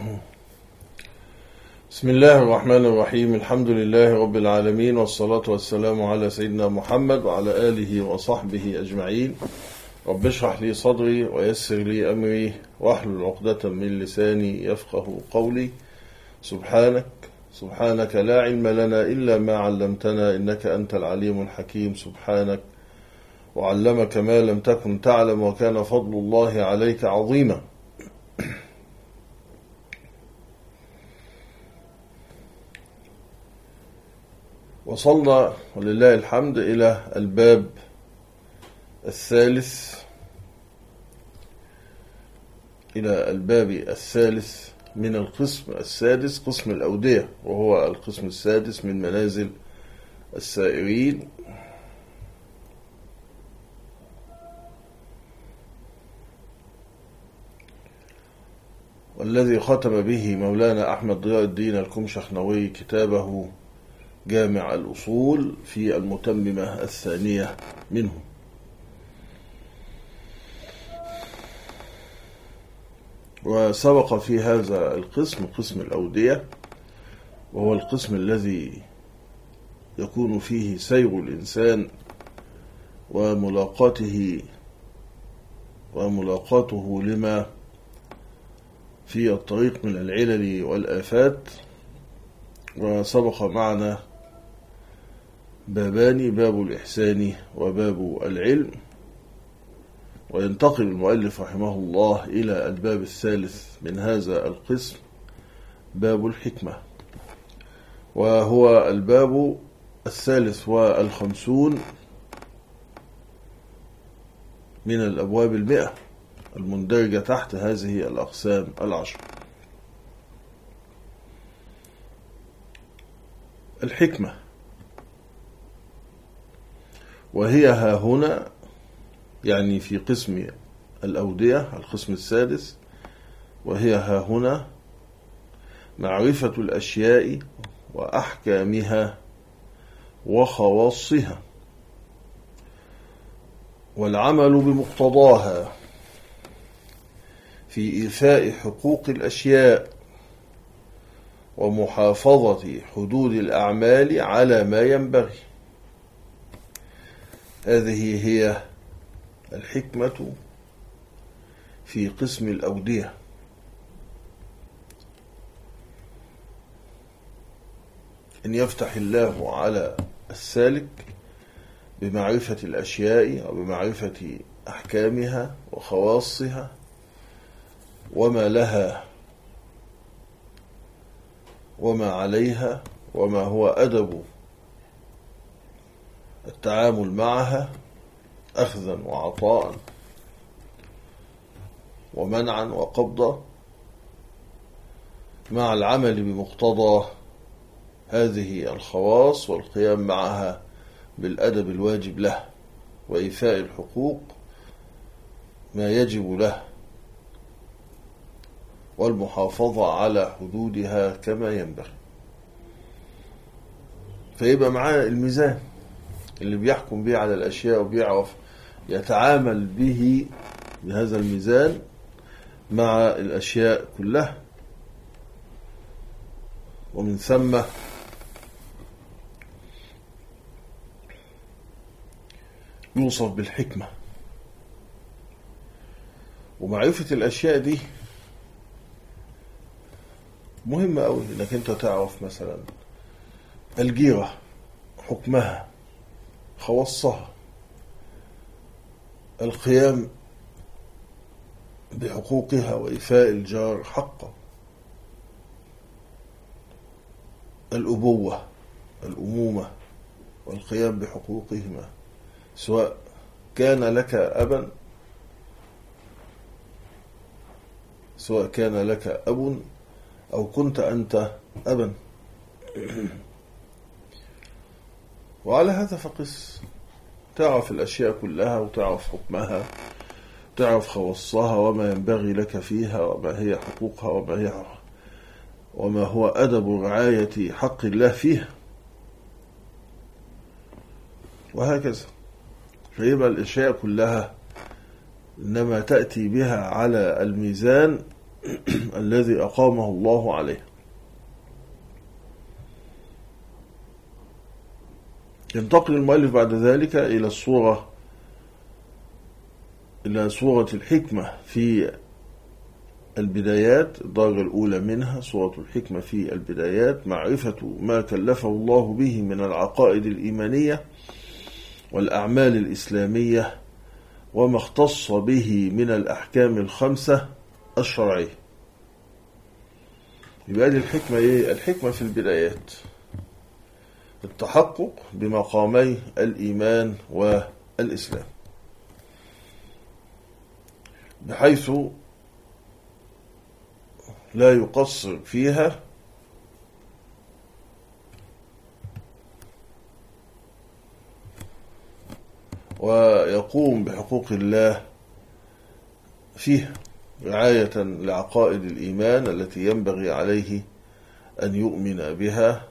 بسم الله الرحمن الرحيم. الحمد لله رب العالمين، والصلاة والسلام على سيدنا محمد وعلى آله وصحبه أجمعين. رب اشرح لي صدري ويسر لي أمري واحلل عقدة من لساني يفقه قولي. سبحانك لا علم لنا إلا ما علمتنا إنك أنت العليم الحكيم. سبحانك وعلمك ما لم تكن تعلم وكان فضل الله عليك عظيما. وصلنا ولله الحمد إلى الباب الثالث من القسم السادس، قسم الأودية، وهو القسم السادس من منازل السائرين. والذي ختم به مولانا أحمد ضياء الدين الكمشخنوي كتابه جامع الأصول في المتممة الثانية منه. وسبق في هذا القسم قسم الأودية، وهو القسم الذي يكون فيه سير الإنسان وملاقاته لما في الطريق من العلل والآفات. وسبق معنا بابان، باب الإحسان وباب العلم. وينتقل المؤلف رحمه الله إلى الباب الثالث من هذا القسم، باب الحكمة، وهو الباب 53 من الأبواب 100 المندرجة تحت هذه الأقسام 10. الحكمة، وهي ها هنا يعني في قسم الأودية القسم السادس، وهي ها هنا معرفة الأشياء وأحكامها وخواصها، والعمل بمقتضاها في إيفاء حقوق الأشياء ومحافظة حدود الأعمال على ما ينبغي. هذه هي الحكمة في قسم الأودية. إن يفتح الله على السالك بمعرفة الأشياء وبمعرفة أحكامها وخواصها وما لها وما عليها وما هو أدب التعامل معها، أخذا وعطاء ومنعا وقبضا، مع العمل بمقتضى هذه الخواص والقيام معها بالأدب الواجب له، وإيفاء الحقوق ما يجب له، والمحافظة على حدودها كما ينبغي. فيبقى معاه الميزان اللي بيحكم به على الأشياء، وبيعرف يتعامل به بهذا الميزان مع الأشياء كلها. ومن ثم يوصف بالحكمة. ومعرفة الأشياء دي مهمة أوي، إنك أنت تعرف مثلا الجيرة، حكمها، خواصها، القيام بحقوقها وإيفاء الجار حقه، الأبوة، الأمومة، والقيام بحقوقهما، سواء كان لك أب أو كنت أنت أبا. وعلى هذا فقس، تعرف الأشياء كلها، وتعرف حكمها، تعرف خواصها، وما ينبغي لك فيها، وما هي حقوقها، وما هو أدب رعاية حق الله فيها، وهكذا. فيبقى الأشياء كلها إنما تأتي بها على الميزان الذي أقامه الله عليه. ينتقل المؤلف بعد ذلك إلى صورة الحكمة في البدايات. الدرجة الأولى منها صورة الحكمة في البدايات، معرفة ما كلفه الله به من العقائد الإيمانية والأعمال الإسلامية وما اختص به من الأحكام الخمسة الشرعية. يبقى دي الحكمة إيه؟ الحكمة في البدايات التحقق بمقامي الإيمان والإسلام، بحيث لا يقصر فيها ويقوم بحقوق الله فيها رعاية لعقائد الإيمان التي ينبغي عليه أن يؤمن بها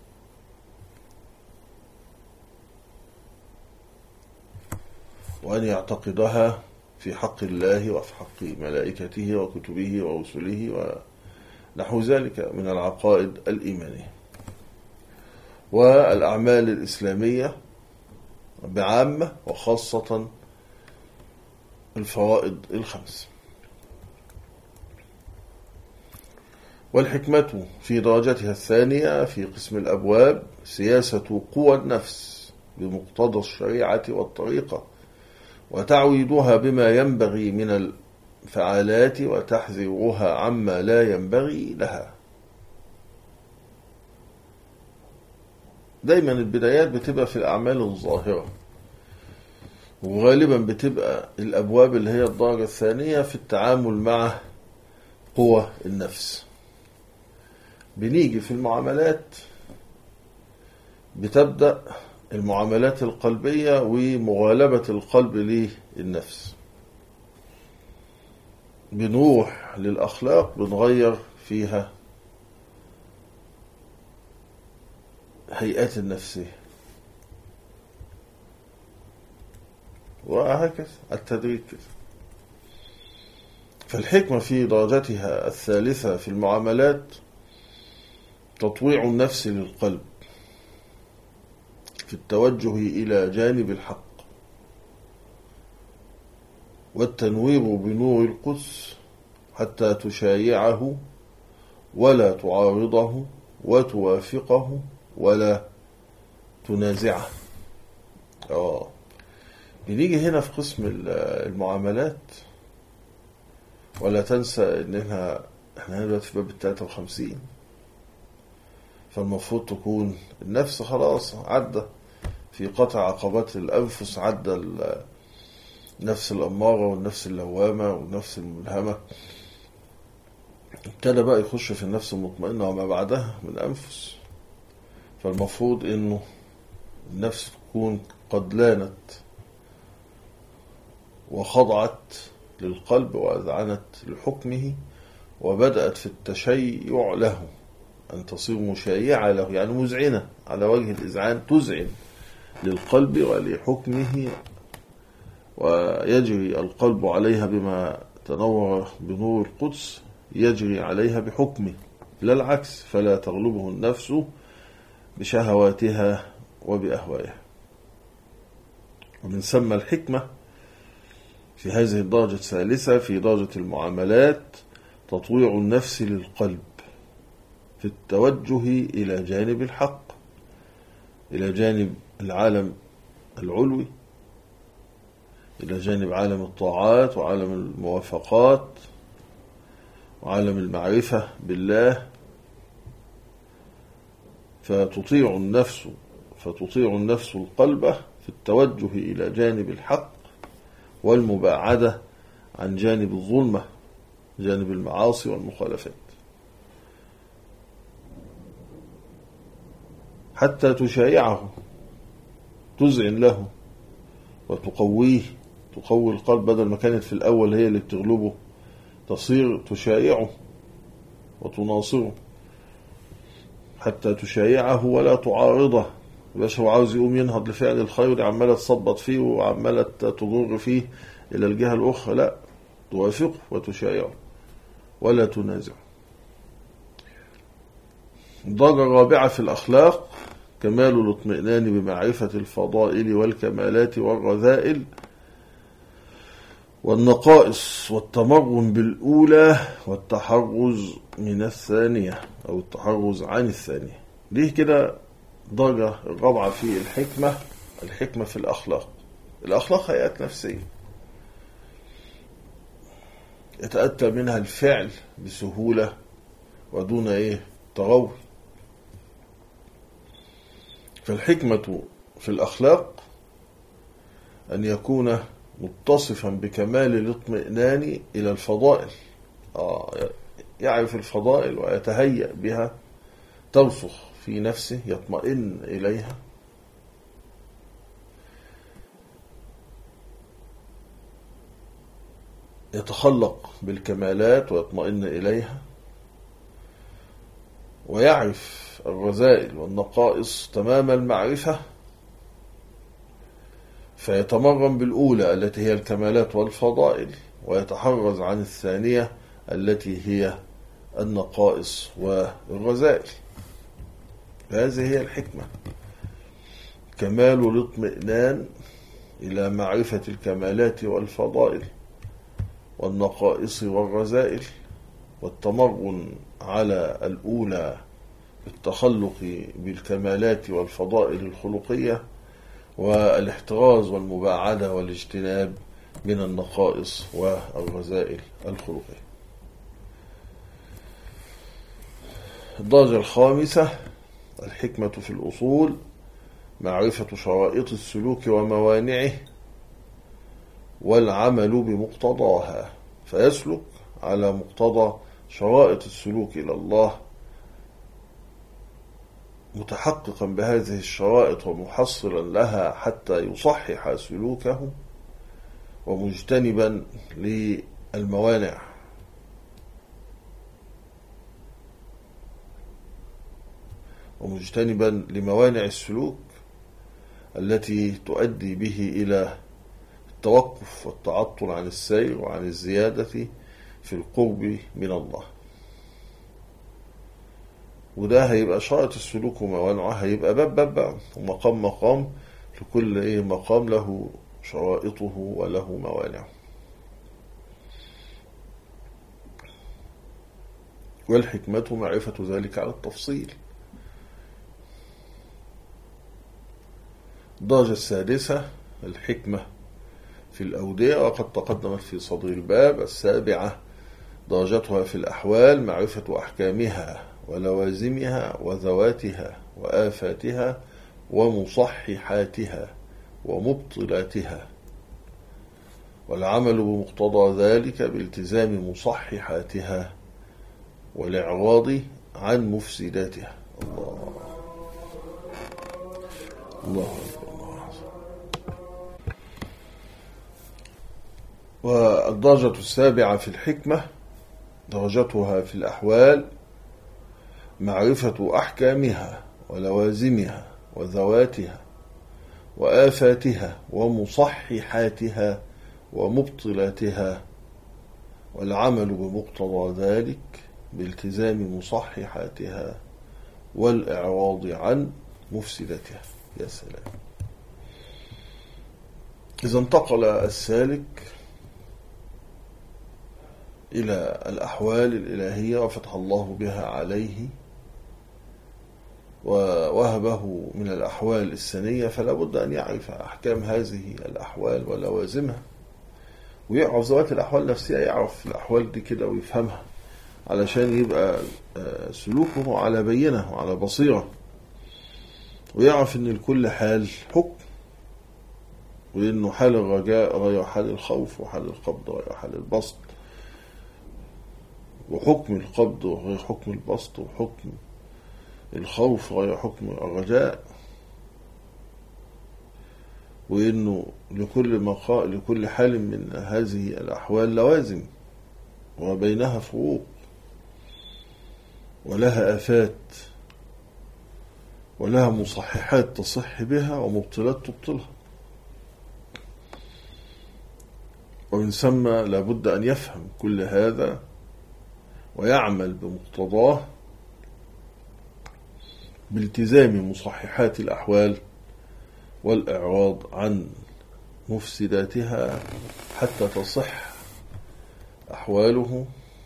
وأن يعتقدها في حق الله وفي حق ملائكته وكتبه ورسله ونحو ذلك من العقائد الإيمانية. والأعمال الإسلامية بعامة وخاصة الفرائض الخمس. والحكمة في درجتها الثانية في قسم الأبواب سياسة قوى النفس بمقتضى الشريعة والطريقة، وتعويضها بما ينبغي من الفعالات وتحذيرها عما لا ينبغي لها. دايما البدايات بتبقى في الأعمال الظاهرة، وغالبا بتبقى الأبواب اللي هي الدرجة الثانية في التعامل مع قوى النفس. بنيجي في المعاملات بتبدأ المعاملات القلبية ومغالبة القلب للنفس. بنروح للأخلاق بنغير فيها هيئات النفسية، وهكذا التدريج كده. فالحكمة في درجتها الثالثة في المعاملات تطويع النفس للقلب في التوجه إلى جانب الحق، والتنوير بنور القدس حتى تشايعه ولا تعارضه وتوافقه ولا تنازعه. بنيجي هنا في قسم المعاملات، ولا تنسى إنها احنا دلوقتي في باب 53، فالمفروض تكون النفس خلاص عدى في قطع عقبات الأنفس، عدى النفس الأمارة والنفس اللوامة والنفس الملهمة، ابتدى بقى يخش في النفس المطمئنة وما بعدها من أنفس. فالمفروض إنه النفس تكون قد لانت وخضعت للقلب وأذعنت لحكمه وبدأت في التشيع له، أن تصير مشايعة له، يعني مزعنة على وجه الإذعان، تزعن للقلب ولحكمه، ويجري القلب عليها بما تنور بنور القدس، يجري عليها بحكمه لا العكس، فلا تغلبه النفس بشهواتها وبأهوائها. ومن ثم الحكمة في هذه الدرجة الثالثة في درجة المعاملات تطويع النفس للقلب في التوجه إلى جانب الحق، إلى جانب العالم العلوي، إلى جانب عالم الطاعات وعالم الموافقات وعالم المعرفة بالله. فتطيع النفس القلب في التوجه إلى جانب الحق والمباعدة عن جانب الظلمة، جانب المعاصي والمخالفات، حتى تشايعه، تزعن له وتقويه، تقوي القلب، بدل ما كانت في الأول هي اللي بتغلبه تصير تشايعه وتناصره، حتى تشايعه ولا تعارضه. باش هو عاوز يقوم ينهض لفعل الخير، عمالة تصبط فيه وعمالة تضر فيه إلى الجهة الأخرى، لا، توافقه وتشايعه ولا تنازع. الدرجة الرابعة في الأخلاق كمال الاطمئنان بمعرفة الفضائل والكمالات والرذائل والنقائص والتمرن بالأولى والتحرز من الثانية أو التحرز عن الثانية. ليه كده درجة الرابعة في الحكمة في الأخلاق. الأخلاق هيئات نفسية يتأتى منها الفعل بسهولة ودون تغوي. فالحكمة في الأخلاق أن يكون متصفا بكمال الاطمئنان إلى الفضائل، يعرف الفضائل ويتهيأ بها، ترسخ في نفسه، يطمئن إليها، يتخلق بالكمالات ويطمئن إليها، ويعرف الرذائل والنقائص تمام المعرفة، فيتمرن بالأولى التي هي الكمالات والفضائل، ويتحرز عن الثانية التي هي النقائص والرذائل. هذه هي الحكمة، كمال الاطمئنان إلى معرفة الكمالات والفضائل والنقائص والرذائل، والتمرن على الأولى بالتخلق بالكمالات والفضائل الخلقية، والاحتراز والمباعدة والاجتناب من النقائص والرذائل الخلقية. الدرجة الخامسة الحكمة في الأصول معرفة شرائط السلوك وموانعه والعمل بمقتضاها، فيسلك على مقتضى شرائط السلوك إلى الله، متحققا بهذه الشرائط ومحصلا لها حتى يصحح سلوكه، ومجتنبا للموانع، ومجتنبا لموانع السلوك التي تؤدي به إلى التوقف والتعطل عن السير وعن الزيادة في القرب من الله. وده هيبقى شرط السلوك وموانعه، هيبقى باب ومقام لكل مقام له شرائطه وله موانعه. والحكمة معرفة ذلك على التفصيل. الدرجة السادسة الحكمة في الأودية، وقد تقدمت في صدر الباب. السابعة درجتها في الأحوال معرفة أحكامها ولوازمها وذواتها وآفاتها ومصححاتها ومبطلاتها، والعمل بمقتضى ذلك بالتزام مصححاتها والإعراض عن مفسداتها. الله أكبر. والدرجة السابعة في الحكمة درجتها في الأحوال معرفة أحكامها ولوازمها وذواتها وآفاتها ومصححاتها ومبطلاتها، والعمل بمقتضى ذلك بالتزام مصححاتها والإعراض عن مفسداتها. يا سلام. إذا انتقل السالك إلى الأحوال الإلهية وفتح الله بها عليه ووهبه من الأحوال السنية، فلا بد أن يعرف أحكام هذه الأحوال ولوازمها، ويعرف ذوات الأحوال نفسها، يعرف الأحوال دي كده ويفهمها علشان يبقى سلوكه على بينة وعلى بصيرة، ويعرف أن لكل حال حكم، وأنه حال الرجاء غير حال الخوف، وحال القبض غير حال البسط، وحكم القبض غير حكم البسط، وحكم الخوف غير حكم الرجاء، وإنه لكل حال من هذه الأحوال لوازم وبينها فروق، ولها آفات، ولها مصححات تصح بها ومبطلات تبطلها. ومن ثم لابد أن يفهم كل هذا ويعمل بمقتضاه بالتزام مصححات الأحوال والإعراض عن مفسداتها حتى تصح أحواله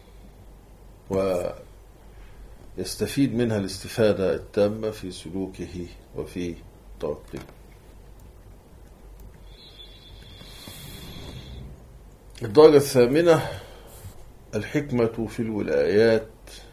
ويستفيد منها الاستفادة التامة في سلوكه وفي توقيه. الدرجة الثامنة الحكمة في الولايات،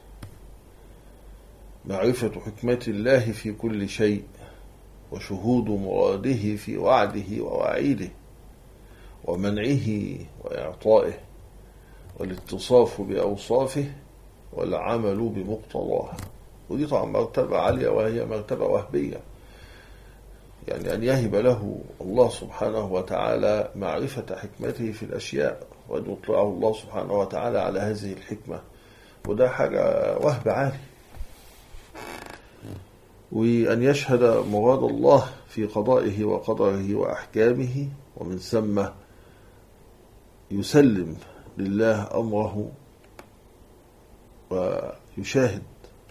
معرفة حكمة الله في كل شيء وشهود مراده في وعده ووعيده ومنعه وإعطائه والاتصاف بأوصافه والعمل بمقتضاها. ودي طبعا مرتبة عالية وهي مرتبة وهبية، يعني أن يهب له الله سبحانه وتعالى معرفة حكمته في الأشياء وأن يطلعه الله سبحانه وتعالى على هذه الحكمة، وده حاجة وهب عالي. وأن يشهد مراد الله في قضائه وقدره وأحكامه، ومن ثم يسلم لله أمره ويشاهد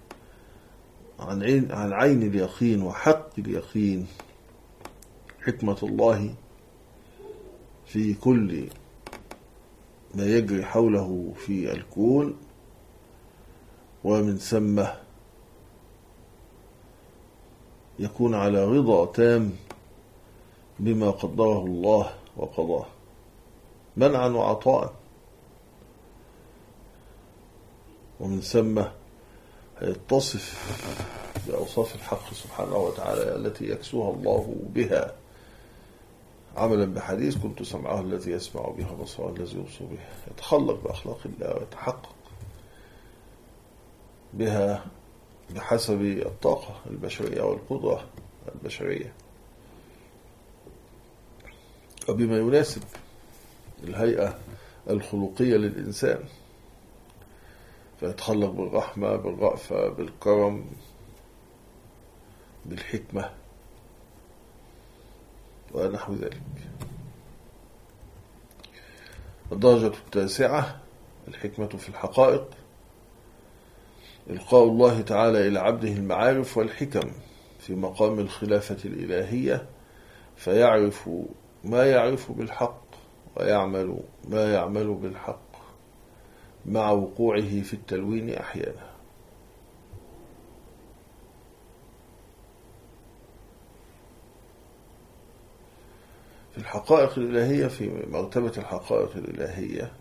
عن عين اليقين وحق اليقين حكمة الله في كل ما يجري حوله في الكون، ومن ثم يكون على رضا تام بما قدره الله وقضاه منعا وعطاء، ومن ثم يتصف بأوصاف الحق سبحانه وتعالى التي يكسوها الله بها، عملا بحديث كنت سمعه الذي يسمع بها بصره الذي يبصر بها، يتخلق بأخلاق الله ويتحقق بها بحسب الطاقة البشرية والقدرة البشرية وبما يناسب الهيئة الخلقية للإنسان، فيتخلق بالرحمة بالرأفة بالكرم بالحكمة ونحو ذلك. الدرجة التاسعة الحكمة في الحقائق، إلقاء الله تعالى إلى عبده المعارف والحكم في مقام الخلافة الإلهية، فيعرف ما يعرف بالحق ويعمل ما يعمل بالحق مع وقوعه في التلوين أحيانا. في الحقائق الإلهية، في مرتبة الحقائق الإلهية،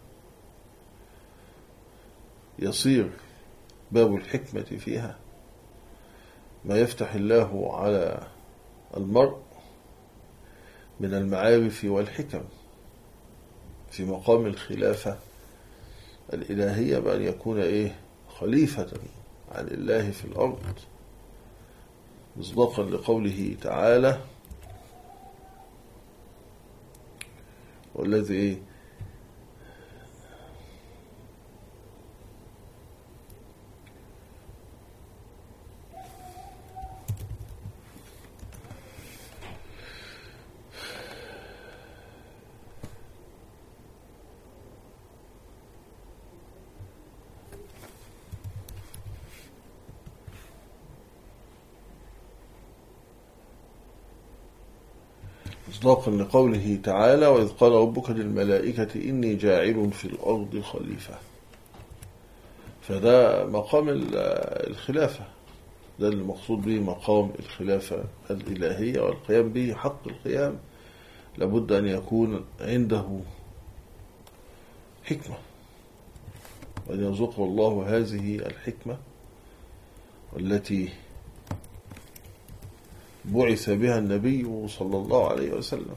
يصير باب الحكمة فيها ما يفتح الله على المرء من المعارف والحكم في مقام الخلافة الإلهية، بأن يكون خليفة عن الله في الأرض، مصداقا لقوله تعالى والذي مصداقا لقوله تعالى وإذ قال ربك للملائكة إني جاعل في الأرض خليفة. فده مقام الخلافة، ده المقصود به مقام الخلافة الإلهية، والقيام به حق القيام لابد أن يكون عنده حكمة، وأن يرزقه الله هذه الحكمة والتي بعث بها النبي صلى الله عليه وسلم.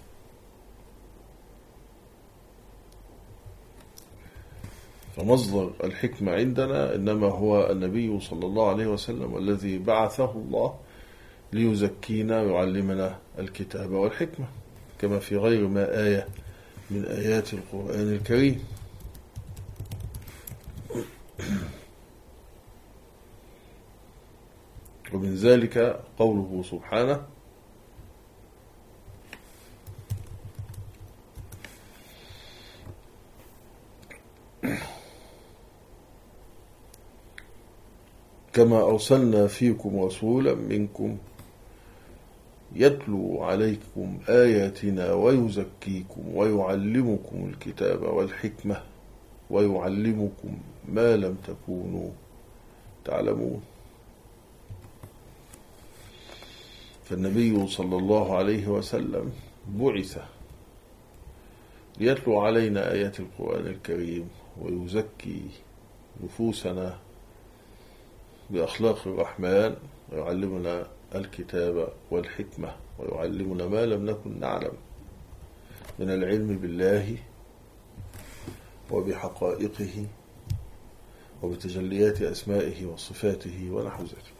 فمصدر الحكمة عندنا إنما هو النبي صلى الله عليه وسلم، والذي بعثه الله ليزكينا ويعلمنا الكتاب والحكمة، كما في غير ما آية من آيات القرآن الكريم. ومن ذلك قوله سبحانه كما أرسلنا فيكم رسولا منكم يتلو عليكم آياتنا ويزكيكم ويعلمكم الكتاب والحكمة ويعلمكم ما لم تكونوا تعلمون. فالنبي صلى الله عليه وسلم بعث ليتلو علينا آيات القرآن الكريم ويزكي نفوسنا بأخلاق الرحمن ويعلمنا الكتاب والحكمة ويعلمنا ما لم نكن نعلم من العلم بالله وبحقائقه وبتجليات أسمائه وصفاته ونحو ذلك.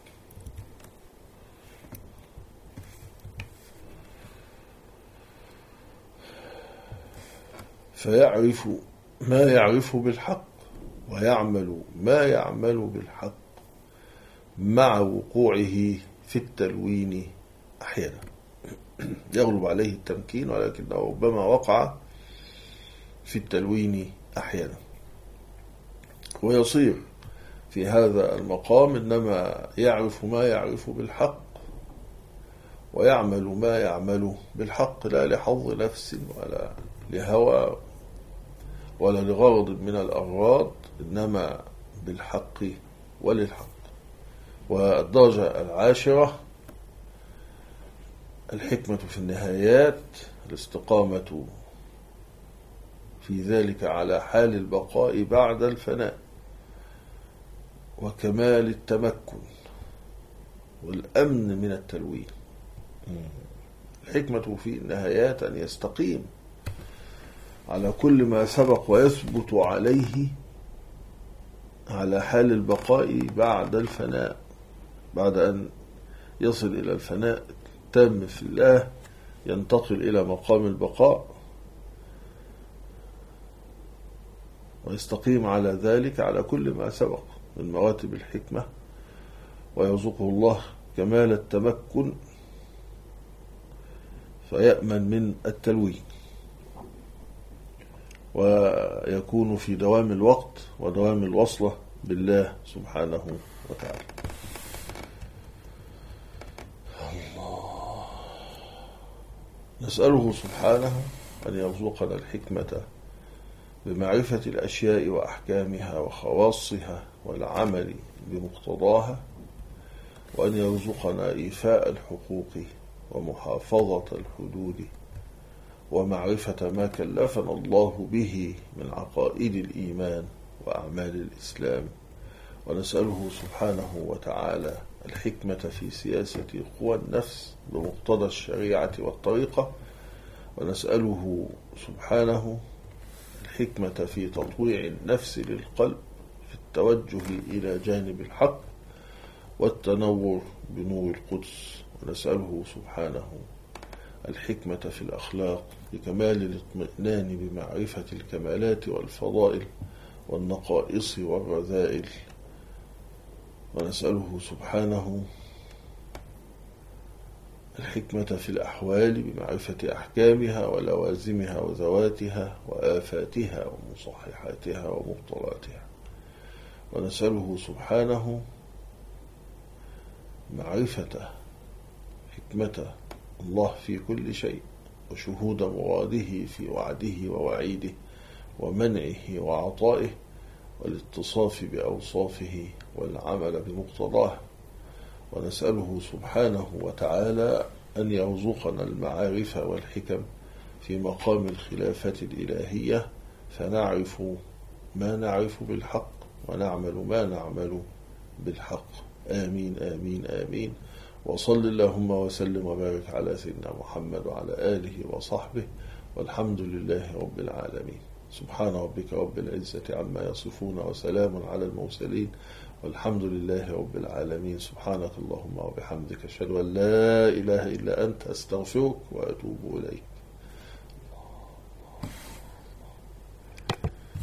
فيعرف ما يعرف بالحق ويعمل ما يعمل بالحق مع وقوعه في التلوين أحيانا. يغلب عليه التمكين ولكنه ربما وقع في التلوين أحيانا، ويصير في هذا المقام إنما يعرف ما يعرف بالحق ويعمل ما يعمل بالحق، لا لحظ نفس ولا لهوى ولا لغرض من الأغراض، إنما بالحق وللحق. والدرجة العاشرة الحكمة في النهايات، الاستقامة في ذلك على حال البقاء بعد الفناء وكمال التمكن والأمن من التلوين. الحكمة في النهايات أن يستقيم على كل ما سبق ويثبت عليه على حال البقاء بعد الفناء، بعد أن يصل إلى الفناء التام في الله ينتقل إلى مقام البقاء ويستقيم على ذلك على كل ما سبق من مراتب الحكمة، ويرزقه الله كمال التمكن فيأمن من التلوين، ويكون في دوام الوقت ودوام الوصلة بالله سبحانه وتعالى. الله نسأله سبحانه أن يرزقنا الحكمة بمعرفة الأشياء وأحكامها وخواصها والعمل بمقتضاها، وأن يرزقنا إيفاء الحقوق ومحافظة الحدود ومعرفة ما كلفنا الله به من عقائد الإيمان وأعمال الإسلام. ونسأله سبحانه وتعالى الحكمة في سياسة قوى النفس بمقتضى الشريعة والطريقة، ونسأله سبحانه الحكمة في تطويع النفس للقلب في التوجه إلى جانب الحق والتنور بنور القدس، ونسأله سبحانه الحكمة في الأخلاق لكمال الاطمئنان بمعرفة الكمالات والفضائل والنقائص والرذائل، ونسأله سبحانه الحكمة في الأحوال بمعرفة أحكامها ولوازمها وذواتها وآفاتها ومصححاتها ومبطلاتها، ونسأله سبحانه معرفة حكمة الله في كل شيء وشهود مراده في وعده ووعيده ومنعه وعطائه والاتصاف بأوصافه والعمل بمقتضاه، ونسأله سبحانه وتعالى أن يرزقنا المعارف والحكم في مقام الخلافة الإلهية فنعرف ما نعرف بالحق ونعمل ما نعمل بالحق. آمين آمين آمين. وصل اللهم وسلم وبارك على سيدنا محمد وعلى آله وصحبه، والحمد لله رب العالمين. سبحان ربك رب العزة عما يصفون وسلام على المرسلين والحمد لله رب العالمين. سبحانك اللهم وبحمدك أشهد أن لا إله إلا أنت أستغفرك وأتوب إليك.